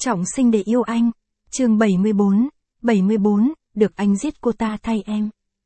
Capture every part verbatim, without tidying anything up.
Trọng sinh để yêu anh. Chương bảy mươi bốn. bảy mươi bốn, được anh giết cô ta thay em.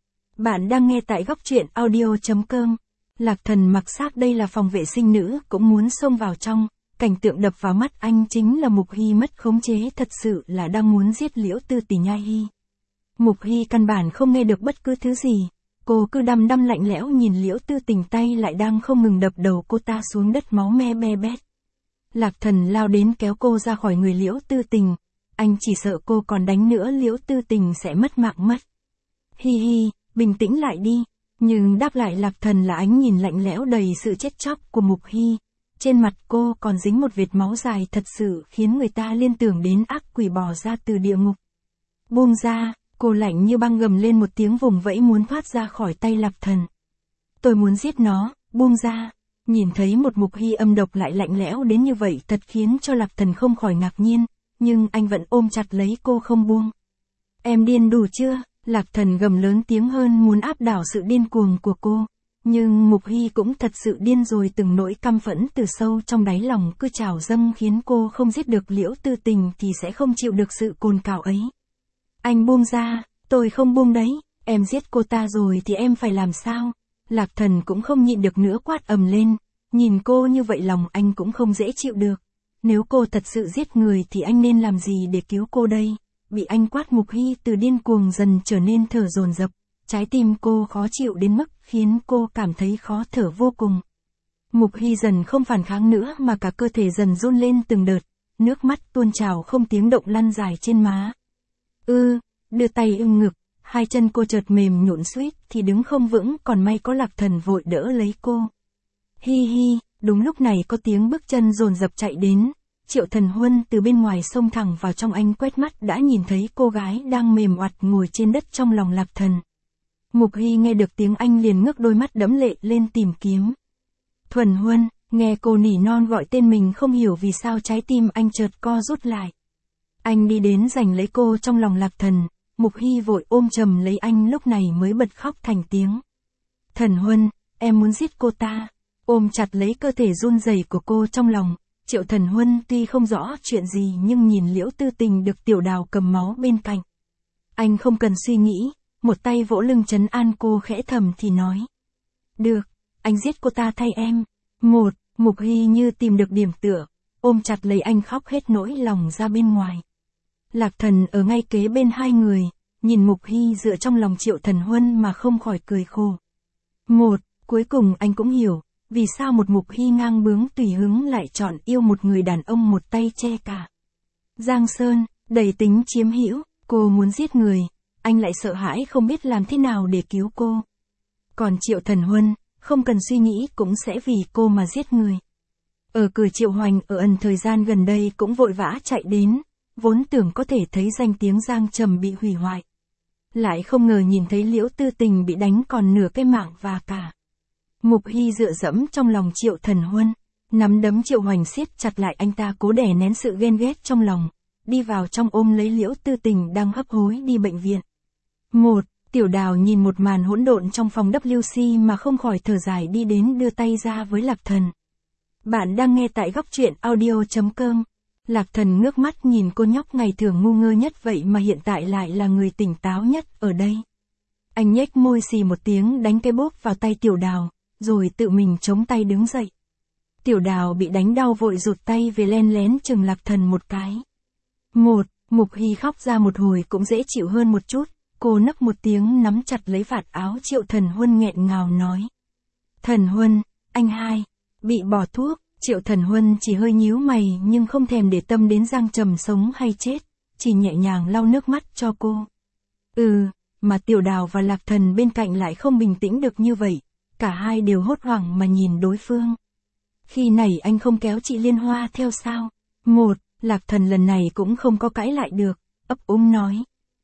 Bạn đang nghe tại góc truyện audio chấm com. Lạc Thần mặc xác đây là phòng vệ sinh nữ cũng muốn xông vào trong, cảnh tượng đập vào mắt anh chính là Mục Hy mất khống chế, thật sự là đang muốn giết Liễu Tư Tỷ Nhai Hy. Mục Hy căn bản không nghe được bất cứ thứ gì, cô cứ đăm đăm lạnh lẽo nhìn Liễu Tư Tình, tay lại đang không ngừng đập đầu cô ta xuống đất, máu me be bét. Lạc Thần lao đến kéo cô ra khỏi người Liễu Tư Tình, anh chỉ sợ cô còn đánh nữa Liễu Tư Tình sẽ mất mạng mất. Hi hi, bình tĩnh lại đi. Nhưng đáp lại Lạc Thần là ánh nhìn lạnh lẽo đầy sự chết chóc của Mục Hy. Trên mặt cô còn dính một vệt máu dài, thật sự khiến người ta liên tưởng đến ác quỷ bò ra từ địa ngục. Buông ra, cô lạnh như băng gầm lên một tiếng, vùng vẫy muốn thoát ra khỏi tay Lạc Thần. Tôi muốn giết nó, buông ra. Nhìn thấy một Mục Hy âm độc lại lạnh lẽo đến như vậy thật khiến cho Lạc Thần không khỏi ngạc nhiên, nhưng anh vẫn ôm chặt lấy cô không buông. Em điên đủ chưa? Lạc Thần gầm lớn tiếng hơn, muốn áp đảo sự điên cuồng của cô. Nhưng Mục Hy cũng thật sự điên rồi, từng nỗi căm phẫn từ sâu trong đáy lòng cứ trào dâng khiến cô không giết được Liễu Tư Tình thì sẽ không chịu được sự cồn cào ấy. Anh buông ra, tôi không buông đấy, em giết cô ta rồi thì em phải làm sao? Lạc Thần cũng không nhịn được nữa quát ầm lên, nhìn cô như vậy lòng anh cũng không dễ chịu được. Nếu cô thật sự giết người thì anh nên làm gì để cứu cô đây? Bị anh quát, Mục Hy từ điên cuồng dần trở nên thở dồn dập, trái tim cô khó chịu đến mức khiến cô cảm thấy khó thở vô cùng. Mục Hy dần không phản kháng nữa mà cả cơ thể dần run lên từng đợt, nước mắt tuôn trào không tiếng động lăn dài trên má. Ư, đưa tay ưng ngực, hai chân cô chợt mềm nhũn suýt thì đứng không vững, còn may có Lạc Thần vội đỡ lấy cô. Hi hi, đúng lúc này có tiếng bước chân dồn dập chạy đến. Triệu Thần Huân từ bên ngoài xông thẳng vào trong, anh quét mắt đã nhìn thấy cô gái đang mềm oặt ngồi trên đất trong lòng Lạc Thần. Mục Hy nghe được tiếng anh liền ngước đôi mắt đẫm lệ lên tìm kiếm. Thuần Huân, nghe cô nỉ non gọi tên mình, không hiểu vì sao trái tim anh chợt co rút lại. Anh đi đến giành lấy cô trong lòng Lạc Thần, Mục Hy vội ôm chầm lấy anh, lúc này mới bật khóc thành tiếng. Thần Huân, em muốn giết cô ta. Ôm chặt lấy cơ thể run rẩy của cô trong lòng, Triệu Thần Huân tuy không rõ chuyện gì nhưng nhìn Liễu Tư Tình được Tiểu Đào cầm máu bên cạnh. Anh không cần suy nghĩ, một tay vỗ lưng trấn an cô, khẽ thầm thì nói. Được, anh giết cô ta thay em. Một, Mục Hy như tìm được điểm tựa, ôm chặt lấy anh khóc hết nỗi lòng ra bên ngoài. Lạc Thần ở ngay kế bên hai người, nhìn Mục Hy dựa trong lòng Triệu Thần Huân mà không khỏi cười khổ. Một, cuối cùng anh cũng hiểu, vì sao một Mục Hy ngang bướng tùy hứng lại chọn yêu một người đàn ông một tay che cả Giang Sơn, đầy tính chiếm hữu. Cô muốn giết người, anh lại sợ hãi không biết làm thế nào để cứu cô. Còn Triệu Thần Huân, không cần suy nghĩ cũng sẽ vì cô mà giết người. Ở cửa, Triệu Hoành ở ẩn thời gian gần đây cũng vội vã chạy đến, vốn tưởng có thể thấy danh tiếng Giang Trầm bị hủy hoại. Lại không ngờ nhìn thấy Liễu Tư Tình bị đánh còn nửa cái mạng và cả. Mục Hy dựa dẫm trong lòng Triệu Thần Huân, nắm đấm Triệu Hoành siết chặt lại, anh ta cố đè nén sự ghen ghét trong lòng, đi vào trong ôm lấy Liễu Tư Tình đang hấp hối đi bệnh viện. Một, Tiểu Đào nhìn một màn hỗn độn trong phòng W C mà không khỏi thở dài, đi đến đưa tay ra với Lạc Thần. Bạn đang nghe tại góc truyện audio chấm com. Lạc Thần ngước mắt nhìn cô nhóc ngày thường ngu ngơ nhất vậy mà hiện tại lại là người tỉnh táo nhất ở đây. Anh nhếch môi xì một tiếng đánh cái bốp vào tay Tiểu Đào, rồi tự mình chống tay đứng dậy. Tiểu Đào bị đánh đau vội rụt tay về, len lén chừng Lạc Thần một cái. Một, Mục Hy khóc ra một hồi cũng dễ chịu hơn một chút, cô nấc một tiếng nắm chặt lấy vạt áo Triệu Thần Huân nghẹn ngào nói. Thần Huân, anh hai, bị bỏ thuốc. Triệu Thần Huân chỉ hơi nhíu mày nhưng không thèm để tâm đến Giang Trầm sống hay chết, chỉ nhẹ nhàng lau nước mắt cho cô. Ừ, mà Tiểu Đào và Lạc Thần bên cạnh lại không bình tĩnh được như vậy, cả hai đều hốt hoảng mà nhìn đối phương. Khi này anh không kéo chị Liên Hoa theo sao? Một, Lạc Thần lần này cũng không có cãi lại được, ấp úng nói.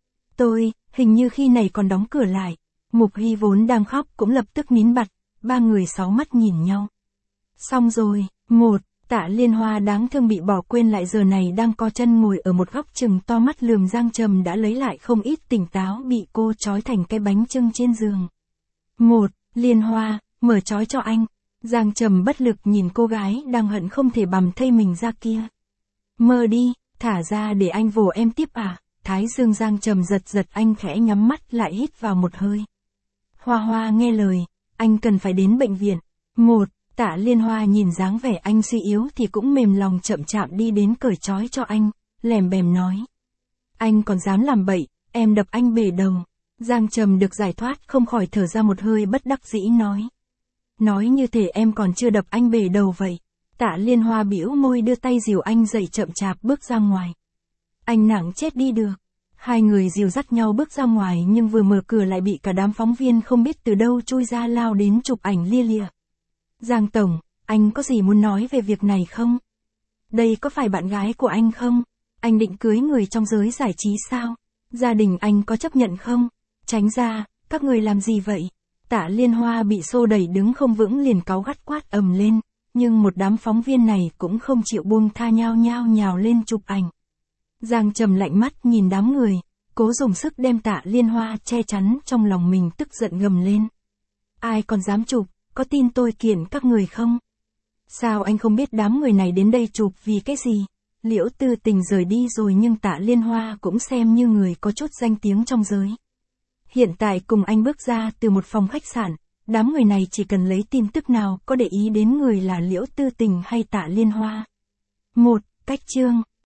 Tôi, hình như khi này còn đóng cửa lại. Mục Hy vốn đang khóc cũng lập tức nín bặt, ba người sáu mắt nhìn nhau. Xong rồi. Một, Tạ Liên Hoa đáng thương bị bỏ quên lại giờ này đang co chân ngồi ở một góc chừng to mắt lườm Giang Trầm đã lấy lại không ít tỉnh táo, bị cô trói thành cái bánh chưng trên giường. Một, Liên Hoa, mở trói cho anh. Giang Trầm bất lực nhìn cô gái đang hận không thể bằm thây mình ra kia. Mơ đi, Thả ra để anh vồ em tiếp à? Thái dương Giang Trầm giật giật, anh khẽ nhắm mắt lại hít vào một hơi. Hoa Hoa nghe lời, anh cần phải đến bệnh viện. Một, Tạ Liên Hoa nhìn dáng vẻ anh suy yếu thì cũng mềm lòng chậm chạm đi đến cởi trói cho anh, lèm bèm nói. Anh còn dám làm bậy, em đập anh bể đầu. Giang Trầm được giải thoát không khỏi thở ra một hơi bất đắc dĩ nói. Nói như thể em còn chưa đập anh bể đầu vậy. Tạ Liên Hoa bĩu môi đưa tay dìu anh dậy chậm chạp bước ra ngoài. Anh nặng chết đi được. Hai người dìu dắt nhau bước ra ngoài nhưng vừa mở cửa lại bị cả đám phóng viên không biết từ đâu chui ra lao đến chụp ảnh lia lịa. Giang Tổng, anh có gì muốn nói về việc này không? Đây có phải bạn gái của anh không? Anh định cưới người trong giới giải trí sao? Gia đình anh có chấp nhận không? Tránh ra, các người làm gì vậy? Tạ Liên Hoa bị xô đẩy đứng không vững liền cáu gắt quát ầm lên, nhưng một đám phóng viên này cũng không chịu buông tha, nhao nhao nhào lên chụp ảnh. Giang Trầm lạnh mắt nhìn đám người, cố dùng sức đem Tạ Liên Hoa che chắn, trong lòng mình tức giận gầm lên. Ai còn dám chụp, có tin tôi kiện các người không? Sao anh không biết đám người này đến đây chụp vì cái gì? Liễu Tư Tình rời đi rồi nhưng Tạ Liên Hoa cũng xem như người có chút danh tiếng trong giới. Hiện tại cùng anh bước ra từ một phòng khách sạn, đám người này chỉ cần lấy tin tức nào có để ý đến người là Liễu Tư Tình hay Tạ Liên Hoa. Một, Cách chương.